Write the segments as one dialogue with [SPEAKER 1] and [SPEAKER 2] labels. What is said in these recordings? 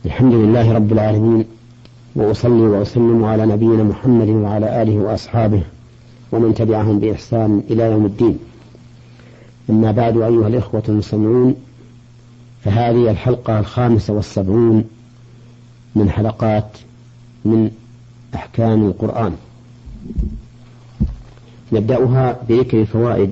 [SPEAKER 1] الحمد لله رب العالمين، وأصلي وأسلم على نبينا محمد وعلى آله وأصحابه ومن تبعهم بإحسان إلى يوم الدين. أما بعد، أيها الإخوة المستمعون، فهذه الحلقة 75 من حلقات من أحكام القرآن، نبدأها بذكر الفوائد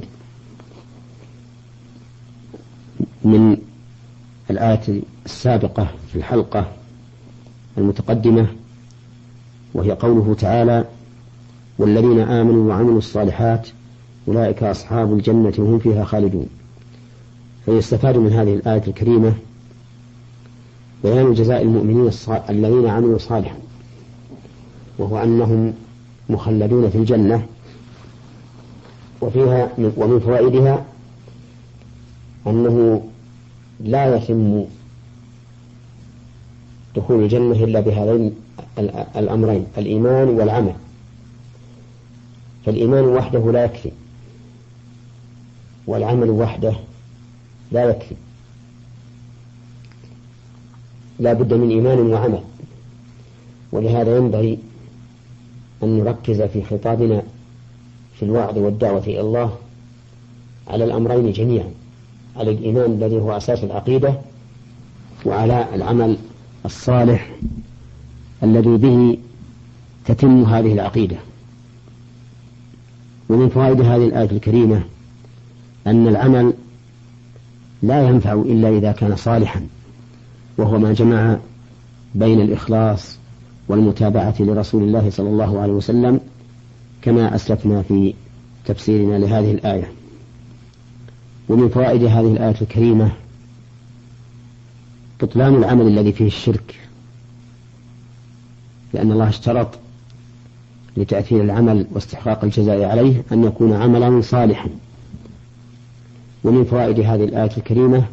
[SPEAKER 1] من الآية السابقة في الحلقة المتقدمة، وهي قوله تعالى: والذين آمنوا وعملوا الصالحات أولئك أصحاب الجنة هم فيها خالدون. فيستفاد من هذه الآية الكريمة بيان جزاء المؤمنين الذين عملوا صالحا، وهو أنهم مخلدون في الجنة. ومن فوائدها أنه لا يتم دخول الجنة إلا بهذين الأمرين: الإيمان والعمل. فالإيمان وحده لا يكفي، والعمل وحده لا يكفي، لا بد من إيمان وعمل. ولهذا ينبغي أن نركز في خطابنا في الوعظ والدعوة إلى الله على الأمرين جميعا: على الإيمان الذي هو أساس العقيدة، وعلى العمل الصالح الذي به تتم هذه العقيدة. ومن فوائد هذه الآية الكريمة أن العمل لا ينفع إلا إذا كان صالحا، وهو ما جمع بين الإخلاص والمتابعة لرسول الله صلى الله عليه وسلم، كما أسلفنا في تفسيرنا لهذه الآية. ومن فوائد هذه الآية الكريمة بطلان العمل الذي فيه الشرك، لأن الله اشترط لتأثير العمل واستحقاق الجزاء عليه أن يكون عملا صالحا. ومن فوائد هذه الآية الكريمة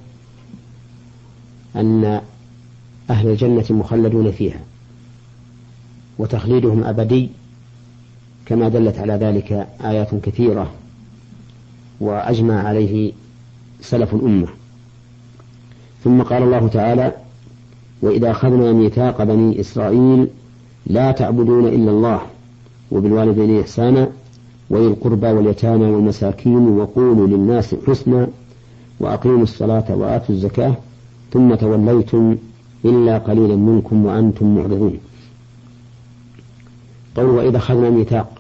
[SPEAKER 1] أن أهل الجنة مخلدون فيها، وتخليدهم أبدي، كما دلت على ذلك آيات كثيرة وأجمع عليه سلف الأمة. ثم قال الله تعالى: وإذا أخذنا ميثاق بني إسرائيل لا تعبدون إلا الله وبالوالدين إحسانا وذي القربى واليتامى والمساكين وقولوا للناس حسنا وأقيموا الصلاة وآتوا الزكاة ثم توليتم إلا قليلا منكم وأنتم معرضون. قول وإذا أخذنا ميثاق،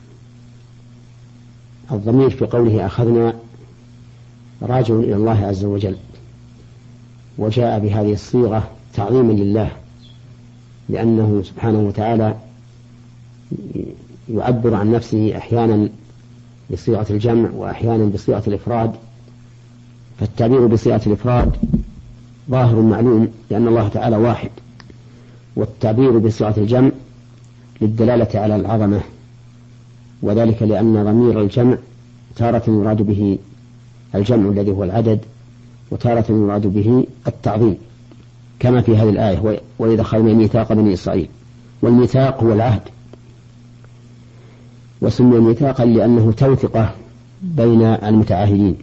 [SPEAKER 1] الضمير في قوله أخذنا راجع إلى الله عز وجل، وجاء بهذه الصيغة تعظيما لله، لأنه سبحانه وتعالى يعبر عن نفسه أحيانا بصيغة الجمع وأحيانا بصيغة الإفراد. فالتعبير بصيغة الإفراد ظاهر معلوم، لأن الله تعالى واحد، والتعبير بصيغة الجمع للدلالة على العظمة، وذلك لأن ضمير الجمع تارة يراد به الجمع الذي هو العدد، وتارة يراد به التعظيم، كما في هذه الآية: وإذا أخذنا ميثاق بني إسرائيل. والميثاق هو العهد، وسمي ميثاقا لأنه توثقة بين المتعاهدين.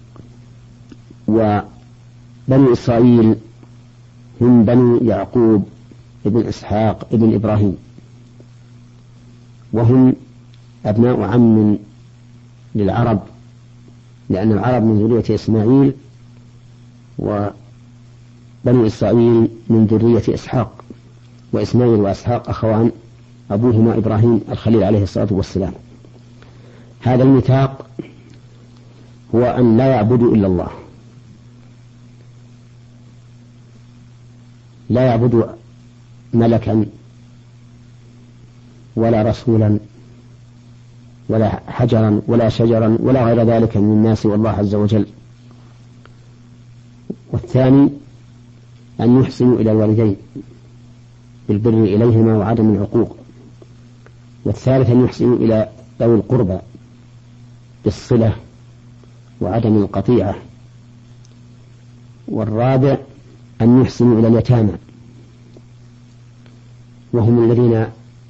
[SPEAKER 1] وبني إسرائيل هم بنو يعقوب ابن إسحاق ابن إبراهيم، وهم أبناء عم للعرب، لأن العرب من ذرية إسماعيل، وبنو إسرائيل من ذرية إسحاق، وإسماعيل وإسحاق أخوان، أبوهما إبراهيم الخليل عليه الصلاة والسلام. هذا الميثاق هو أن لا يعبدوا إلا الله، لا يعبدوا ملكا ولا رسولا ولا حجرا ولا شجرا ولا غير ذلك من الناس والله عز وجل. والثاني أن يحسنوا إلى الوالدين بالبر إليهما وعدم العقوق. والثالث أن يحسنوا إلى ذوي القربى بالصلة وعدم القطيعة. والرابع أن يحسنوا إلى اليتامى، وهم الذين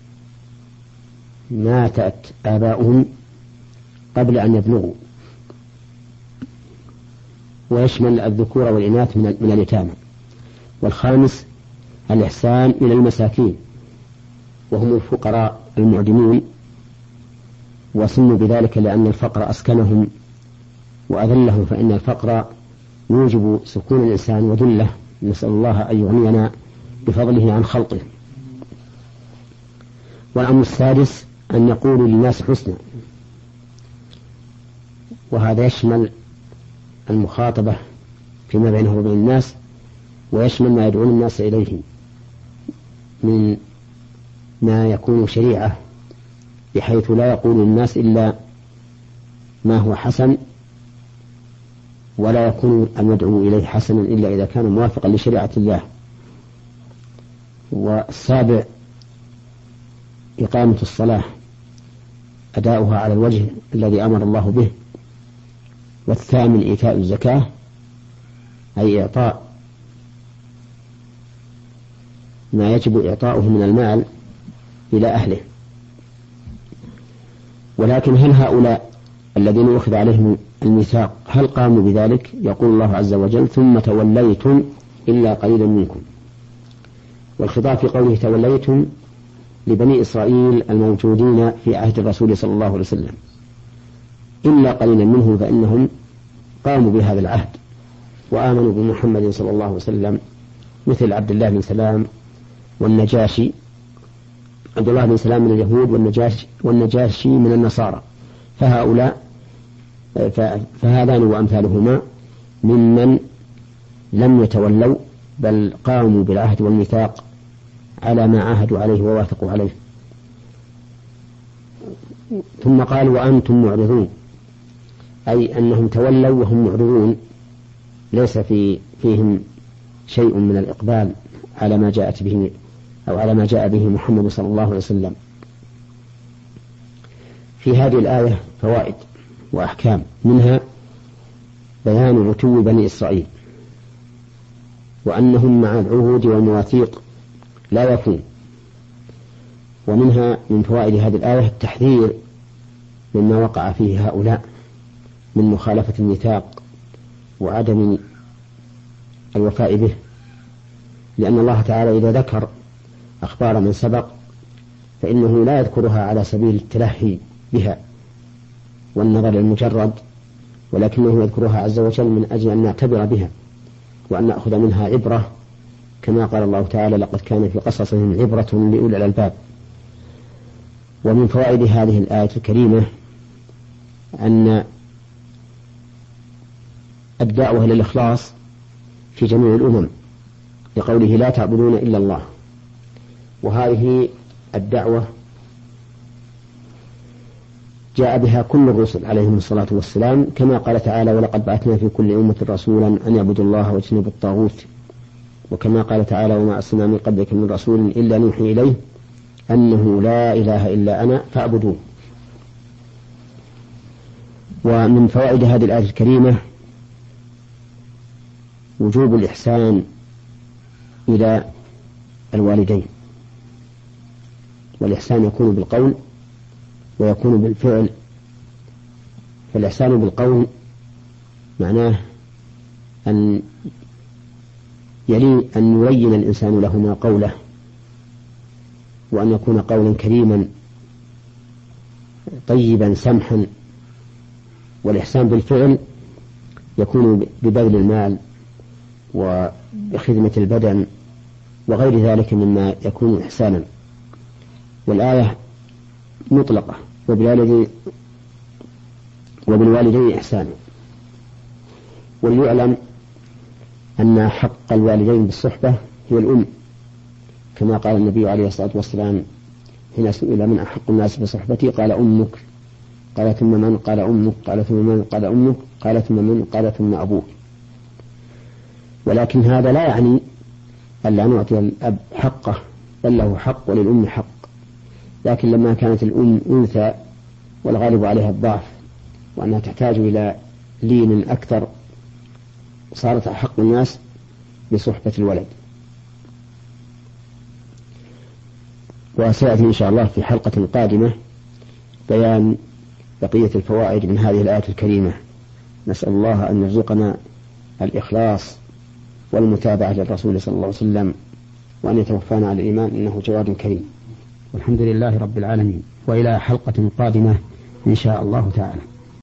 [SPEAKER 1] ماتت آباؤهم قبل أن يبلغوا، ويشمل الذكور والإناث من اليتامى. والخامس الإحسان إلى المساكين وهم الفقراء المعدمون، وسموا بذلك لأن الفقر أسكنهم وأذلهم، فإن الفقر يوجب سكون الإنسان وذله، نسأل الله أن يغنينا بفضله عن خلقه. والأمر السادس أن يقولوا للناس حسنا، وهذا يشمل المخاطبة فيما بينه وبين الناس، ويشمل ما يدعون الناس إليه من ما يكون شريعة، بحيث لا يقول الناس إلا ما هو حسن، ولا يكون المدعو إليه حسنا إلا إذا كان موافقا لشريعة الله. والسابع إقامة الصلاة، أداؤها على الوجه الذي أمر الله به. والثامن إيتاء الزكاة، أي إعطاء ما يجب إعطاؤه من المال إلى أهله. ولكن هل هؤلاء الذين أخذ عليهم الميثاق هل قاموا بذلك؟ يقول الله عز وجل: ثم توليتم إلا قليلا منكم. والخطاب في قوله توليتم لبني إسرائيل الموجودين في عهد الرسول صلى الله عليه وسلم، إلا قليلا منهم فإنهم قاموا بهذا العهد وآمنوا بمحمد صلى الله عليه وسلم، مثل عبد الله بن سلام والنجاشي، عبد الله بن سلام من اليهود والنجاشي من النصارى. فهذان وأمثالهما ممن لم يتولوا بل قاموا بالعهد والميثاق على ما عاهدوا عليه ووافقوا عليه. ثم قال: وأنتم معرضون، أي أنهم تولوا وهم معرضون، ليس فيهم شيء من الإقبال على ما جاءت به أو على ما جاء به محمد صلى الله عليه وسلم. في هذه الآية فوائد وأحكام، منها بيان عتو بني إسرائيل، وأنهم مع العهود والمواثيق لا يفون. ومنها من فوائد هذه الآية التحذير مما وقع فيه هؤلاء من مخالفة الميثاق وعدم الوفاء به، لأن الله تعالى إذا ذكر أخبار من سبق فإنه لا يذكرها على سبيل التلهي بها والنظر المجرد، ولكنه يذكرها عز وجل من أجل أن نعتبر بها وأن نأخذ منها عبرة، كما قال الله تعالى: لقد كان في قصصهم عبرة لأولي الألباب. ومن فوائد هذه الآية الكريمة أن الدعوة للإخلاص في جميع الأمم، لقوله: لا تعبدون إلا الله. وهذه الدعوة جاء بها كل الرسل عليهم الصلاة والسلام، كما قال تعالى: ولقد بعثنا في كل أمة رسولا أن يعبدوا الله واجتنبوا الطاغوت. وكما قال تعالى: وما أرسلنا من قبلك من رسول إلا نوحي إليه أنه لا إله إلا أنا فاعبدوه. ومن فوائد هذه الآية الكريمة وجوب الإحسان إلى الوالدين، والإحسان يكون بالقول ويكون بالفعل. فالإحسان بالقول معناه أن يلين الإنسان لهما قوله، وأن يكون قولا كريما طيبا سمحا. والإحسان بالفعل يكون ببذل المال وبخدمة البدن وغير ذلك مما يكون إحسانا. والآية مطلقة: وبالوالدين إحسانا. وليعلم أن حق الوالدين بالصحبة هي الأم، كما قال النبي عليه الصلاة والسلام حين سئل: من أحق الناس بصحبتي؟ قال: أمك. قال: ثم من؟ قال: أمك. قال: ثم من؟ قال: أمك. قال: ثم من؟ قال: ثم أبوك. ولكن هذا لا يعني ألا نعطي الأب حقه، بل له حق وللأم حق. لكن لما كانت الأم أنثى والغالب عليها الضعف وأنها تحتاج إلى لين أكثر، صارت أحق الناس بصحبة الولد. وسيأتي إن شاء الله في حلقة قادمة بيان بقية الفوائد من هذه الآية الكريمة. نسأل الله أن يرزقنا الإخلاص والمتابعة للرسول صلى الله عليه وسلم وأن يتوفانا على الإيمان، إنه جواد كريم. والحمد لله رب العالمين، وإلى حلقة قادمة إن شاء الله تعالى.